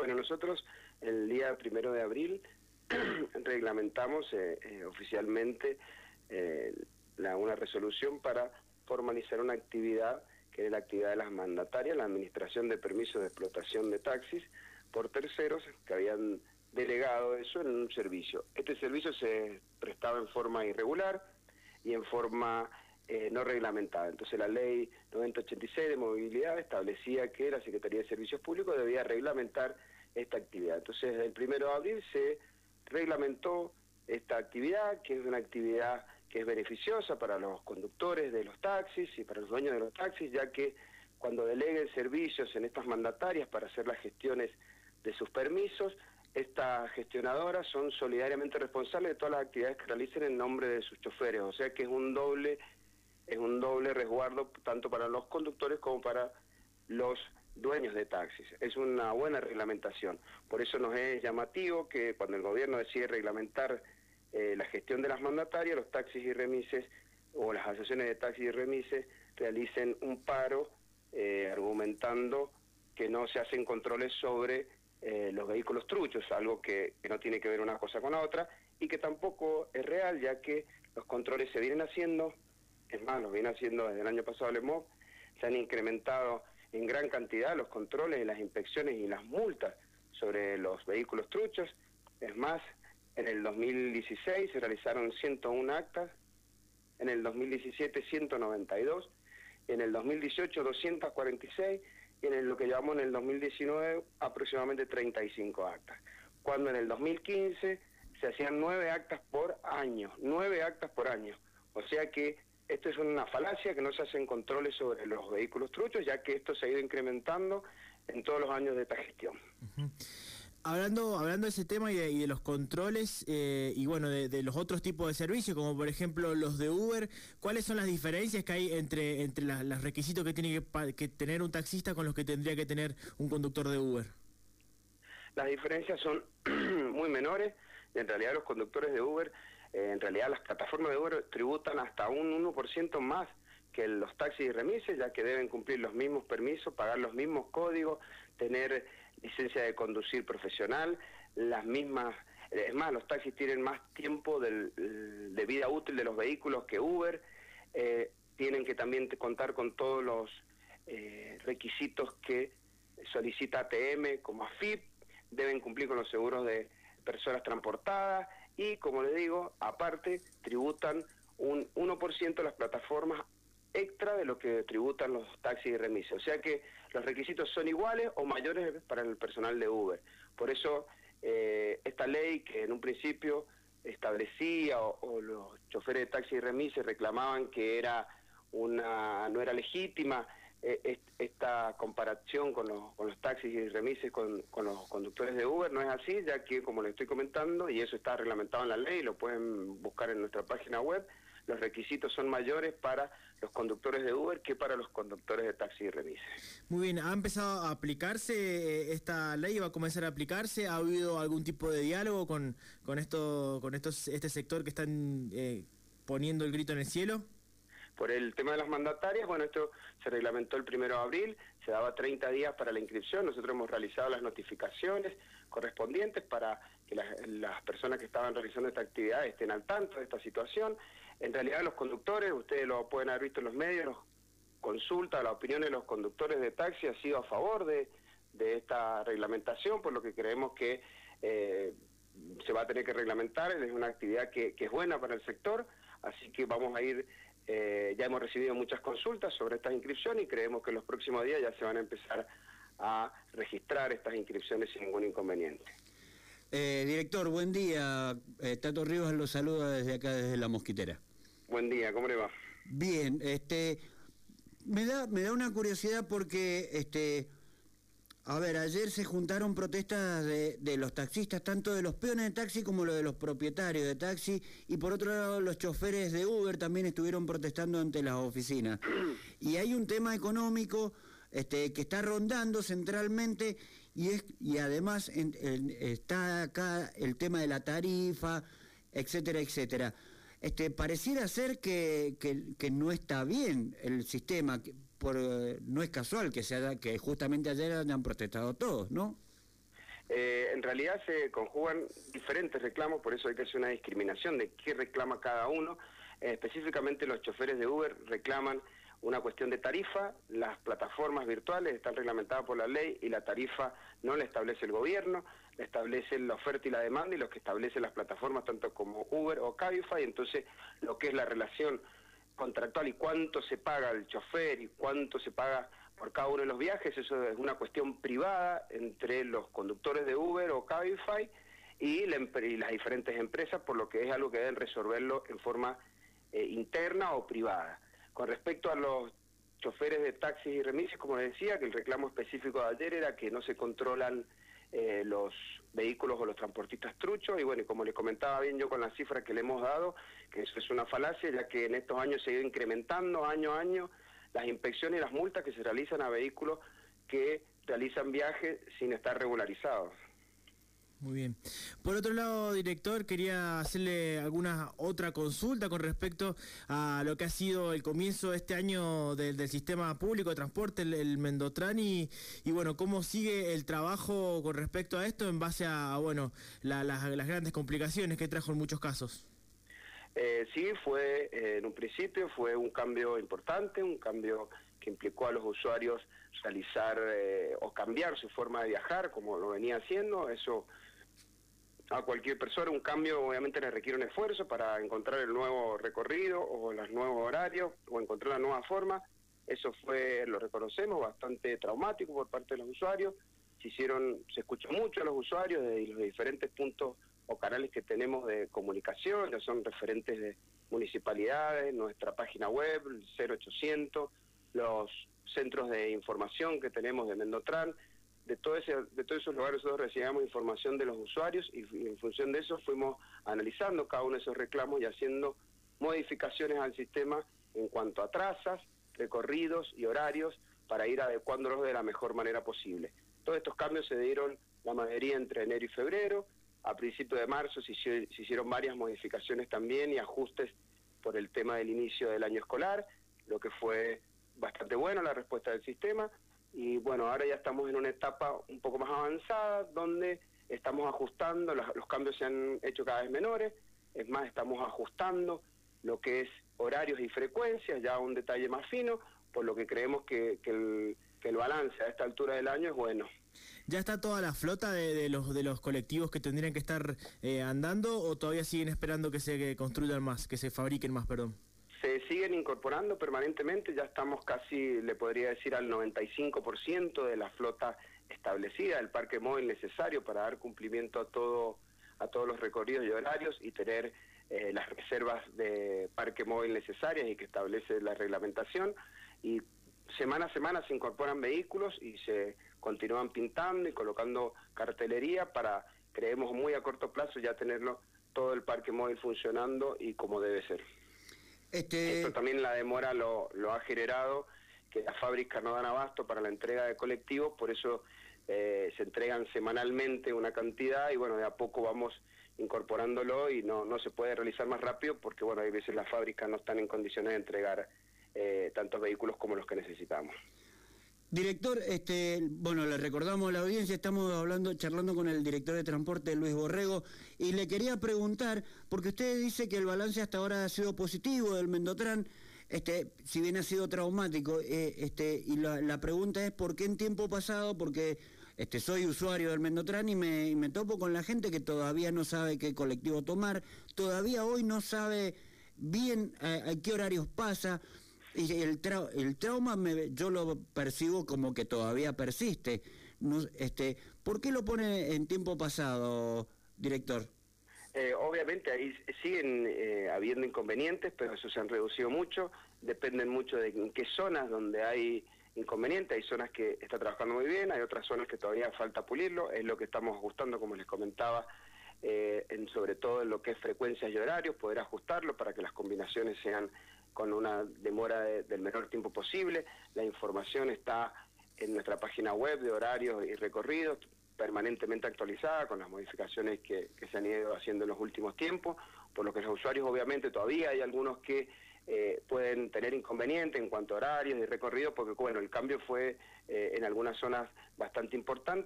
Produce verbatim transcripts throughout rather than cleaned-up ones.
Bueno, nosotros el día primero de abril reglamentamos eh, eh, oficialmente eh, la, una resolución para formalizar una actividad que es la actividad de las mandatarias, la administración de permisos de explotación de taxis por terceros que habían delegado eso en un servicio. Este servicio se prestaba en forma irregular y en forma eh, no reglamentada. Entonces la ley noventa ochenta y seis de movilidad establecía que la Secretaría de Servicios Públicos debía reglamentar esta actividad. Entonces desde el primero de abril se reglamentó esta actividad, que es una actividad que es beneficiosa para los conductores de los taxis y para los dueños de los taxis, ya que cuando deleguen servicios en estas mandatarias para hacer las gestiones de sus permisos, estas gestionadoras son solidariamente responsables de todas las actividades que realicen en nombre de sus choferes, o sea que es un doble, es un doble resguardo tanto para los conductores como para los dueños de taxis. Es una buena reglamentación. Por eso nos es llamativo que cuando el gobierno decide reglamentar eh, la gestión de las mandatarias, los taxis y remises o las asociaciones de taxis y remises realicen un paro eh, argumentando que no se hacen controles sobre eh, los vehículos truchos, algo que, que no tiene que ver una cosa con la otra y que tampoco es real, ya que los controles se vienen haciendo, es más, los vienen haciendo desde el año pasado el EMOV, se han incrementado en gran cantidad los controles, las inspecciones y las multas sobre los vehículos truchos. Es más, en el dos mil dieciséis se realizaron ciento una actas, en el dos mil diecisiete ciento noventa y dos, en el dos mil dieciocho doscientas cuarenta y seis y en el, lo que llamamos en el dos mil diecinueve aproximadamente treinta y cinco actas. Cuando en el dos mil quince se hacían nueve actas por año, nueve actas por año. O sea que esto es una falacia, que no se hacen controles sobre los vehículos truchos, ya que esto se ha ido incrementando en todos los años de esta gestión. Uh-huh. Hablando hablando de ese tema y de, y de los controles, eh, y bueno, de, de los otros tipos de servicios, como por ejemplo los de Uber, ¿cuáles son las diferencias que hay entre entre la, los requisitos que tiene que, que tener un taxista con los que tendría que tener un conductor de Uber? Las diferencias son muy menores, y en realidad los conductores de Uber, eh, en realidad las plataformas de Uber tributan hasta un uno por ciento más que los taxis y remises, ya que deben cumplir los mismos permisos, pagar los mismos códigos, tener licencia de conducir profesional, las mismas, es más, los taxis tienen más tiempo del, de vida útil de los vehículos que Uber, eh, tienen que también contar con todos los eh, requisitos que solicita A T M como A F I P, deben cumplir con los seguros de personas transportadas y, como les digo, aparte tributan un uno por ciento las plataformas extra de lo que tributan los taxis y remises. O sea que los requisitos son iguales o mayores para el personal de Uber. Por eso eh, esta ley que en un principio establecía o, o los choferes de taxi y remises reclamaban que era una no era legítima eh, esta comparación con los, con los taxis y remises con, con los conductores de Uber, no es así, ya que como les estoy comentando, y eso está reglamentado en la ley, lo pueden buscar en nuestra página web, los requisitos son mayores para los conductores de Uber que para los conductores de taxi y remises. Muy bien, ¿ha empezado a aplicarse esta ley? ¿Va a comenzar a aplicarse? ¿Ha habido algún tipo de diálogo con, con esto, con estos, este sector que están eh, poniendo el grito en el cielo? Por el tema de las mandatarias, bueno, esto se reglamentó el primero de abril, se daba treinta días para la inscripción, nosotros hemos realizado las notificaciones correspondientes para que las, las personas que estaban realizando esta actividad estén al tanto de esta situación. En realidad los conductores, ustedes lo pueden haber visto en los medios, los consulta, la opinión de los conductores de taxi ha sido a favor de, de esta reglamentación, por lo que creemos que eh, se va a tener que reglamentar, es una actividad que, que es buena para el sector, así que vamos a ir... Eh, ya hemos recibido muchas consultas sobre estas inscripciones y creemos que en los próximos días ya se van a empezar a registrar estas inscripciones sin ningún inconveniente. Eh, director, buen día. Eh, Tato Rivas lo saluda desde acá, desde La Mosquitera. Buen día, ¿cómo le va? Bien, este, me da, me da una curiosidad porque, este, a ver, ayer se juntaron protestas de, de los taxistas, tanto de los peones de taxi como lo de los propietarios de taxi, y por otro lado los choferes de Uber también estuvieron protestando ante las oficinas. Y hay un tema económico este, que está rondando centralmente, y es y además en, en, está acá el tema de la tarifa, etcétera, etcétera. Este, pareciera ser que, que, que no está bien el sistema, que por, no es casual que se haya, que justamente ayer hayan protestado todos, ¿no? Eh, en realidad se conjugan diferentes reclamos, por eso hay que hacer una discriminación de qué reclama cada uno. Eh, específicamente los choferes de Uber reclaman una cuestión de tarifa, las plataformas virtuales están reglamentadas por la ley y la tarifa no la establece el gobierno, la establecen la oferta y la demanda y los que establecen las plataformas tanto como Uber o Cabify. Entonces lo que es la relación contractual y cuánto se paga al chofer y cuánto se paga por cada uno de los viajes, eso es una cuestión privada entre los conductores de Uber o Cabify y, la, y las diferentes empresas, por lo que es algo que deben resolverlo en forma eh, interna o privada. Con respecto a los choferes de taxis y remises, como les decía, que el reclamo específico de ayer era que no se controlan eh, los vehículos o los transportistas truchos, y bueno, y como les comentaba bien yo con las cifras que le hemos dado, que eso es una falacia, ya que en estos años se ha ido incrementando año a año las inspecciones y las multas que se realizan a vehículos que realizan viajes sin estar regularizados. Muy bien. Por otro lado, director, quería hacerle alguna otra consulta con respecto a lo que ha sido el comienzo este año del, del sistema público de transporte, el, el Mendotran, y, y bueno, cómo sigue el trabajo con respecto a esto en base a, bueno, la, la, las grandes complicaciones que trajo en muchos casos. Eh, sí, fue eh, en un principio fue un cambio importante, un cambio que implicó a los usuarios realizar eh, o cambiar su forma de viajar, como lo venía haciendo. Eso a cualquier persona, un cambio obviamente le requiere un esfuerzo para encontrar el nuevo recorrido o los nuevos horarios o encontrar la nueva forma. Eso fue, lo reconocemos, bastante traumático por parte de los usuarios. Se hicieron, se escuchó mucho a los usuarios de los diferentes puntos o canales que tenemos de comunicación, ya son referentes de municipalidades, nuestra página web, el cero ochocientos, los centros de información que tenemos de Mendotran. De, todo ese, de todos esos lugares nosotros recibíamos información de los usuarios y, y en función de eso fuimos analizando cada uno de esos reclamos y haciendo modificaciones al sistema en cuanto a trazas, recorridos y horarios para ir adecuándolos de la mejor manera posible. Todos estos cambios se dieron la mayoría entre enero y febrero. A principios de marzo se, se hicieron varias modificaciones también y ajustes por el tema del inicio del año escolar, lo que fue bastante bueno la respuesta del sistema. Y bueno, ahora ya estamos en una etapa un poco más avanzada, donde estamos ajustando, los, los cambios se han hecho cada vez menores, es más, estamos ajustando lo que es horarios y frecuencias, ya un detalle más fino, por lo que creemos que, que, el, que el balance a esta altura del año es bueno. ¿Ya está toda la flota de, de los de los colectivos que tendrían que estar eh, andando o todavía siguen esperando que se que construyan más, que se fabriquen más, perdón? Se siguen incorporando permanentemente, ya estamos casi, le podría decir, al noventa y cinco por ciento de la flota establecida, el parque móvil necesario para dar cumplimiento a todo a todos los recorridos y horarios y tener eh, las reservas de parque móvil necesarias y que establece la reglamentación. Y semana a semana se incorporan vehículos y se continúan pintando y colocando cartelería para, creemos muy a corto plazo, ya tenerlo todo el parque móvil funcionando y como debe ser. Este... Esto también la demora lo, lo ha generado, que las fábricas no dan abasto para la entrega de colectivos, por eso eh, se entregan semanalmente una cantidad y bueno, de a poco vamos incorporándolo y no, no se puede realizar más rápido porque bueno, hay veces las fábricas no están en condiciones de entregar eh, tantos vehículos como los que necesitamos. Director, este, bueno, le recordamos a la audiencia, estamos hablando, charlando con el director de transporte, Luis Borrego, y le quería preguntar, porque usted dice que el balance hasta ahora ha sido positivo del Mendotran, este, si bien ha sido traumático, eh, este, y la, la pregunta es ¿por qué en tiempo pasado? Porque este, soy usuario del Mendotran y me, y me topo con la gente que todavía no sabe qué colectivo tomar, todavía hoy no sabe bien a, a qué horarios pasa. Y el, tra el trauma me, yo lo percibo como que todavía persiste. No, este, ¿por qué lo pone en tiempo pasado, director? Eh, obviamente ahí siguen eh, habiendo inconvenientes, pero eso se han reducido mucho. Dependen mucho de en qué zonas donde hay inconvenientes. Hay zonas que está trabajando muy bien, hay otras zonas que todavía falta pulirlo. Es lo que estamos ajustando, como les comentaba, eh, en, sobre todo en lo que es frecuencias y horarios, poder ajustarlo para que las combinaciones sean con una demora de, del menor tiempo posible. La información está en nuestra página web de horarios y recorridos, permanentemente actualizada con las modificaciones que, que se han ido haciendo en los últimos tiempos, por lo que los usuarios obviamente todavía hay algunos que eh, pueden tener inconvenientes en cuanto a horarios y recorridos, porque bueno, el cambio fue eh, en algunas zonas bastante importante,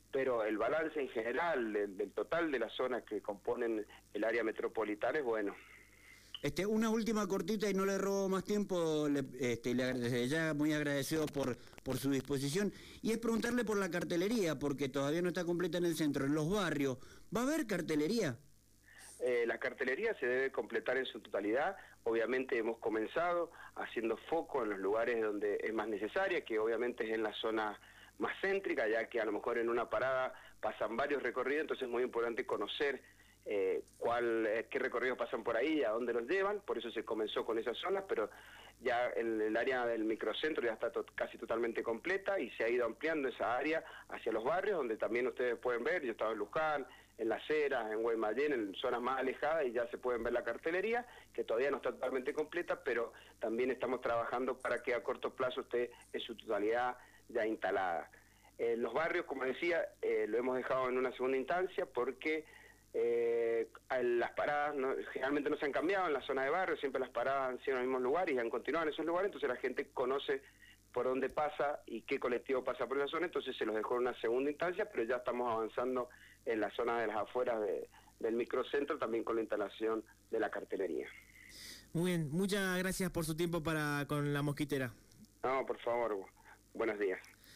pero el balance en general del, del total de las zonas que componen el área metropolitana es bueno. Este, una última cortita y no le robo más tiempo, le, este, le agradece, ya muy agradecido por, por su disposición, y es preguntarle por la cartelería, porque todavía no está completa en el centro, en los barrios. ¿Va a haber cartelería? Eh, la cartelería se debe completar en su totalidad. Obviamente hemos comenzado haciendo foco en los lugares donde es más necesaria, que obviamente es en la zona más céntrica, ya que a lo mejor en una parada pasan varios recorridos, entonces es muy importante conocer eh, cuál, eh, qué recorridos pasan por ahí y a dónde los llevan. Por eso se comenzó con esas zonas, pero ya el, el área del microcentro ya está to casi totalmente completa y se ha ido ampliando esa área hacia los barrios, donde también ustedes pueden ver, yo estaba en Luján, en Las Heras, en Guaymallén, en zonas más alejadas, y ya se pueden ver la cartelería, que todavía no está totalmente completa, pero también estamos trabajando para que a corto plazo esté en su totalidad ya instalada. Eh, los barrios, como decía, eh, lo hemos dejado en una segunda instancia porque eh, las paradas no, generalmente no se han cambiado en la zona de barrio, siempre las paradas han sido en los mismos lugares y han continuado en esos lugares, entonces la gente conoce por dónde pasa y qué colectivo pasa por esa zona, entonces se los dejó en una segunda instancia, pero ya estamos avanzando en la zona de las afueras de, del microcentro, también con la instalación de la cartelería. Muy bien, muchas gracias por su tiempo para con La Mosquitera. No, por favor, buenos días.